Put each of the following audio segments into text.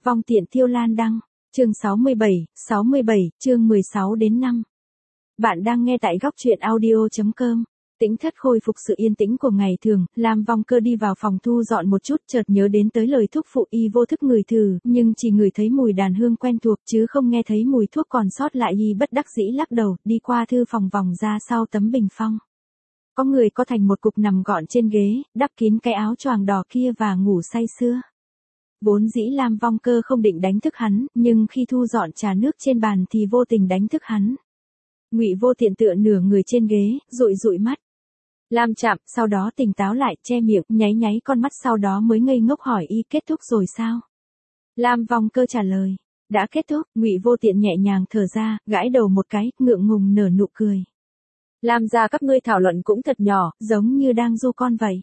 Vong tiện Tiêu Lan đăng, chương 67, chương 16 đến 5. Bạn đang nghe tại góc truyện audio.com. Tĩnh thất khôi phục sự yên tĩnh của ngày thường, Lam Vong Cơ đi vào phòng thu dọn một chút, chợt nhớ đến tới lời thúc phụ y vô thức ngửi thử, nhưng chỉ ngửi thấy mùi đàn hương quen thuộc chứ không nghe thấy mùi thuốc còn sót lại. Y bất đắc dĩ lắc đầu, đi qua thư phòng vòng ra sau tấm bình phong. Có người có thành một cục nằm gọn trên ghế, đắp kín cái áo choàng đỏ kia và ngủ say sưa. Vốn dĩ Lam Vong Cơ không định đánh thức hắn, nhưng khi thu dọn trà nước trên bàn thì vô tình đánh thức hắn. Ngụy Vô Tiện tựa nửa người trên ghế, dụi dụi mắt. Lam chạm, sau đó tỉnh táo lại, che miệng, nháy nháy con mắt, sau đó mới ngây ngốc hỏi y kết thúc rồi sao? Lam Vong Cơ trả lời, đã kết thúc. Ngụy Vô Tiện nhẹ nhàng thở ra, gãi đầu một cái, ngượng ngùng nở nụ cười. Lam gia các ngươi thảo luận cũng thật nhỏ, giống như đang du con vậy.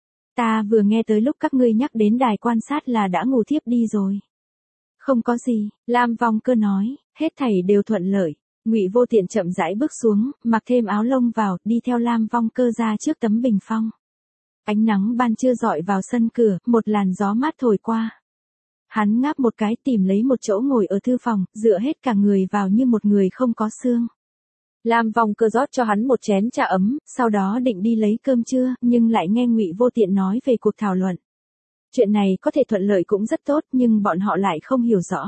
Ta vừa nghe tới lúc các ngươi nhắc đến đài quan sát là đã ngủ thiếp đi rồi. Không có gì, Lam Vong Cơ nói, hết thảy đều thuận lợi. Ngụy Vô Tiện chậm rãi bước xuống, mặc thêm áo lông vào, đi theo Lam Vong Cơ ra trước tấm bình phong. Ánh nắng ban trưa rọi vào sân cửa, một làn gió mát thổi qua. Hắn ngáp một cái, tìm lấy một chỗ ngồi ở thư phòng, dựa hết cả người vào như một người không có xương. Lam Vong Cơ rót cho hắn một chén trà ấm, sau đó định đi lấy cơm trưa, nhưng lại nghe Ngụy Vô Tiện nói về cuộc thảo luận. Chuyện này có thể thuận lợi cũng rất tốt, nhưng bọn họ lại không hiểu rõ.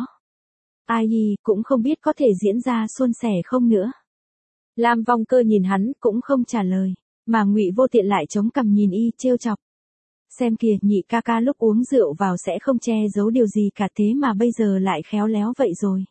Ai cũng không biết có thể diễn ra suôn sẻ không nữa. Lam Vong Cơ nhìn hắn, cũng không trả lời, mà Ngụy Vô Tiện lại chống cằm nhìn y, trêu chọc. Xem kìa, nhị ca ca lúc uống rượu vào sẽ không che giấu điều gì cả, thế mà bây giờ lại khéo léo vậy rồi.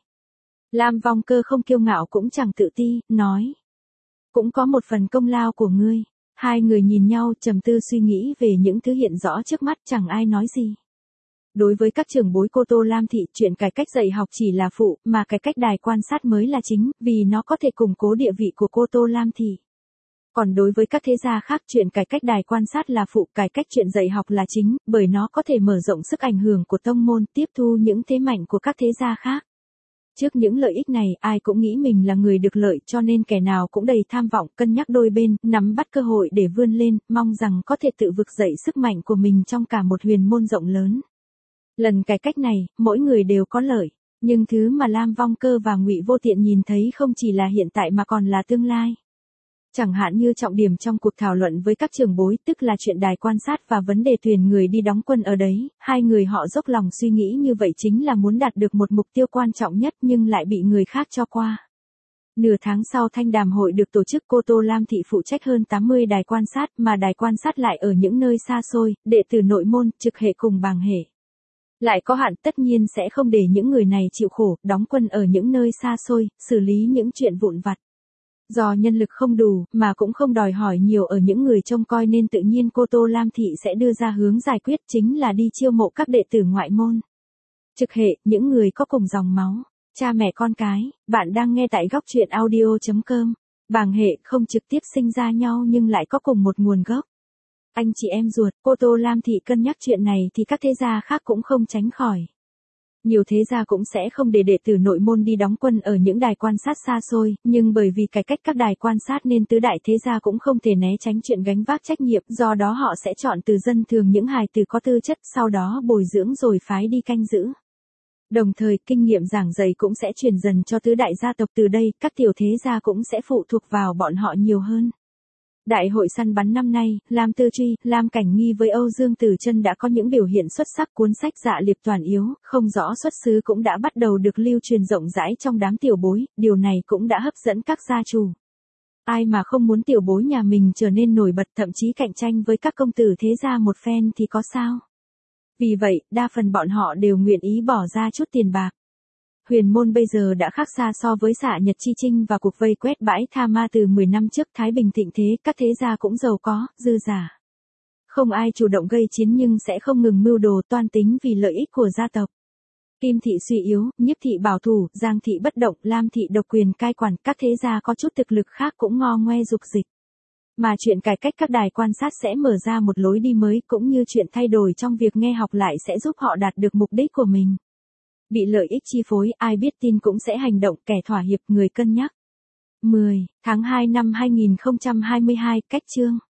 Lam Vong Cơ không kiêu ngạo cũng chẳng tự ti, nói. Cũng có một phần công lao của ngươi. Hai người nhìn nhau, trầm tư suy nghĩ về những thứ hiện rõ trước mắt, chẳng ai nói gì. Đối với các trưởng bối Cô Tô Lam Thị, chuyện cải cách dạy học chỉ là phụ, mà cải cách đài quan sát mới là chính, vì nó có thể củng cố địa vị của Cô Tô Lam Thị. Còn đối với các thế gia khác, chuyện cải cách đài quan sát là phụ, cải cách chuyện dạy học là chính, bởi nó có thể mở rộng sức ảnh hưởng của tông môn, tiếp thu những thế mạnh của các thế gia khác. Trước những lợi ích này, ai cũng nghĩ mình là người được lợi, cho nên kẻ nào cũng đầy tham vọng, cân nhắc đôi bên, nắm bắt cơ hội để vươn lên, mong rằng có thể tự vực dậy sức mạnh của mình trong cả một huyền môn rộng lớn. Lần cải cách này, mỗi người đều có lợi, nhưng thứ mà Lam Vong Cơ và Ngụy Vô Tiện nhìn thấy không chỉ là hiện tại mà còn là tương lai. Chẳng hạn như trọng điểm trong cuộc thảo luận với các trưởng bối, tức là chuyện đài quan sát và vấn đề tuyển người đi đóng quân ở đấy, hai người họ dốc lòng suy nghĩ như vậy chính là muốn đạt được một mục tiêu quan trọng nhất nhưng lại bị người khác cho qua. Nửa tháng sau thanh đàm hội được tổ chức, Cô Tô Lam Thị phụ trách hơn 80 đài quan sát, mà đài quan sát lại ở những nơi xa xôi, đệ tử nội môn, trực hệ cùng bàng hệ. Lại có hạn, tất nhiên sẽ không để những người này chịu khổ, đóng quân ở những nơi xa xôi, xử lý những chuyện vụn vặt. Do nhân lực không đủ, mà cũng không đòi hỏi nhiều ở những người trông coi nên tự nhiên Cô Tô Lam Thị sẽ đưa ra hướng giải quyết chính là đi chiêu mộ các đệ tử ngoại môn. Trực hệ, những người có cùng dòng máu, cha mẹ con cái. Bạn đang nghe tại góc truyện audio.com. Bàng hệ không trực tiếp sinh ra nhau nhưng lại có cùng một nguồn gốc. Anh chị em ruột, Cô Tô Lam Thị cân nhắc chuyện này thì các thế gia khác cũng không tránh khỏi. Nhiều thế gia cũng sẽ không để đệ tử nội môn đi đóng quân ở những đài quan sát xa xôi, nhưng bởi vì cải cách các đài quan sát nên tứ đại thế gia cũng không thể né tránh chuyện gánh vác trách nhiệm, do đó họ sẽ chọn từ dân thường những hài tử có tư chất, sau đó bồi dưỡng rồi phái đi canh giữ. Đồng thời, kinh nghiệm giảng dạy cũng sẽ truyền dần cho tứ đại gia tộc, từ đây, các tiểu thế gia cũng sẽ phụ thuộc vào bọn họ nhiều hơn. Đại hội săn bắn năm nay, Lam Tư Truy, Lam Cảnh Nghi với Âu Dương Tử Chân đã có những biểu hiện xuất sắc, cuốn sách Dạ Liệp Toàn Yếu, không rõ xuất xứ cũng đã bắt đầu được lưu truyền rộng rãi trong đám tiểu bối, điều này cũng đã hấp dẫn các gia chủ. Ai mà không muốn tiểu bối nhà mình trở nên nổi bật, thậm chí cạnh tranh với các công tử thế gia một phen thì có sao? Vì vậy, đa phần bọn họ đều nguyện ý bỏ ra chút tiền bạc. Huyền môn bây giờ đã khác xa so với Xạ Nhật Chi Chinh và cuộc vây quét bãi Tha Ma từ 10 năm trước. Thái bình thịnh thế, các thế gia cũng giàu có, dư giả. Không ai chủ động gây chiến nhưng sẽ không ngừng mưu đồ toan tính vì lợi ích của gia tộc. Kim thị suy yếu, Nhiếp thị bảo thủ, Giang thị bất động, Lam thị độc quyền cai quản, các thế gia có chút thực lực khác cũng ngo ngoe dục dịch. Mà chuyện cải cách các đài quan sát sẽ mở ra một lối đi mới, cũng như chuyện thay đổi trong việc nghe học lại sẽ giúp họ đạt được mục đích của mình. Bị lợi ích chi phối, ai biết tin cũng sẽ hành động, kẻ thỏa hiệp, người cân nhắc. 10 tháng 2 năm 2022, cách chương